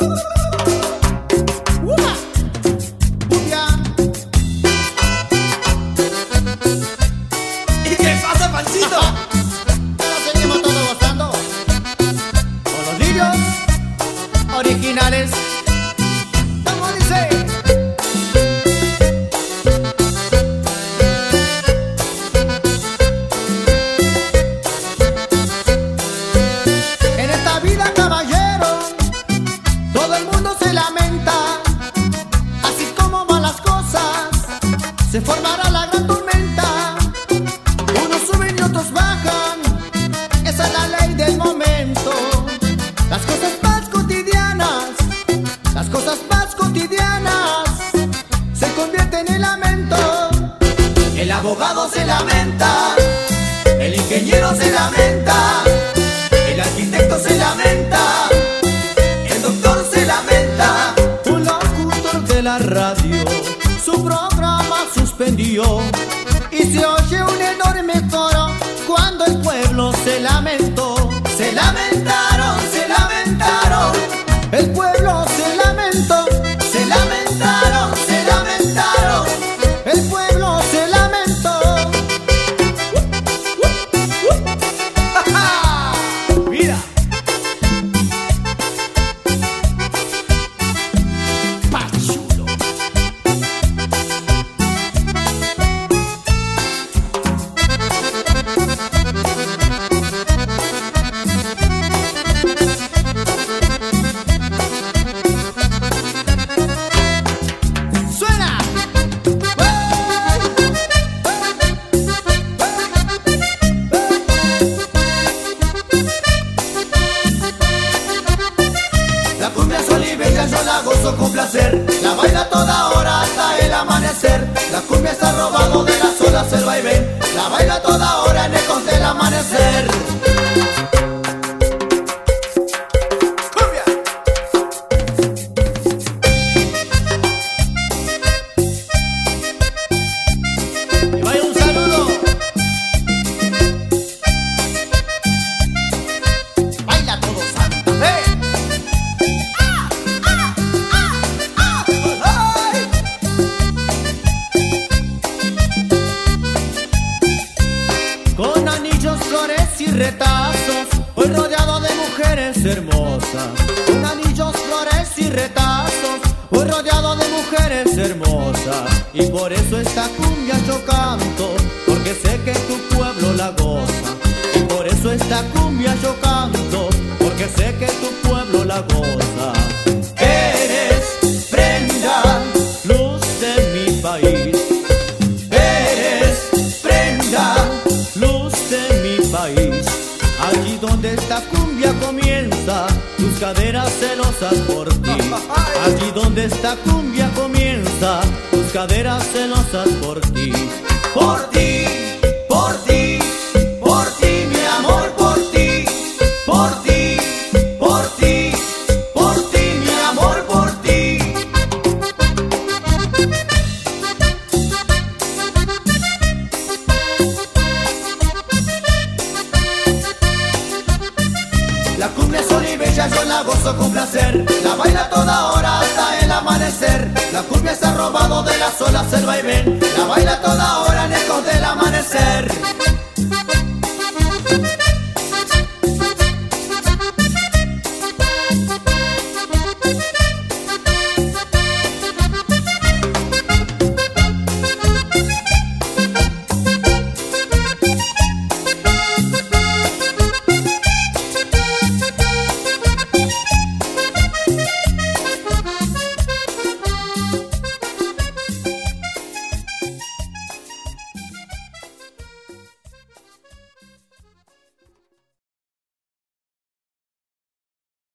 ¿Y qué pasa, Pancito? Nos seguimos todos gozando con los lirios originales. ¿Cómo dice? En esta vida, caballero, todo el mundo se lamenta. Así como van las cosas, se formará la gran tormenta. Unos suben y otros bajan, esa es la ley del momento. Las cosas más cotidianas, las cosas más cotidianas se convierten en lamento. El abogado se lamenta, el ingeniero se lamenta, el arquitecto se lamenta, el doctor se lamenta. Un locutor de la radio su programa suspendió y se oye un enorme coro cuando el pueblo se lamentó. Se lamentaron, se lamentaron, el pueblo se lamentó. Se lamentaron, se lamentaron, el pueblo se lamentó. Mira, pachulo. Suena. La cumbia soliveña yo la gozo con placer, la baila toda hora hasta el amanecer. La cumbia está robado de las olas el vaivén, la baila toda hora en el con del amanecer. Cumbia. Y vaya un saludo. Baila todo Santa Fe. Con anillos, flores y retazos, hoy rodeado de mujeres hermosas. Con anillos, flores y retazos, hoy rodeado de mujeres hermosas. Y por eso esta cumbia yo canto, porque sé que tu pueblo la goza. Y por eso esta cumbia yo canto, porque sé que tu pueblo la goza. Eres prenda, luz de mi país. Eres prenda, luz de mi país. Allí donde esta cumbia comienza, tus caderas celosas por ti. Allí donde esta cumbia comienza, tus caderas celosas por ti. Por ti, por ti, por ti, mi amor, por ti. Por ti, por ti, por ti, mi amor, por ti. La cumbia es olivella, yo la gozo con placer, la baila toda hora hasta el amanecer. La cumbia se ha robado de las olas el vaivén,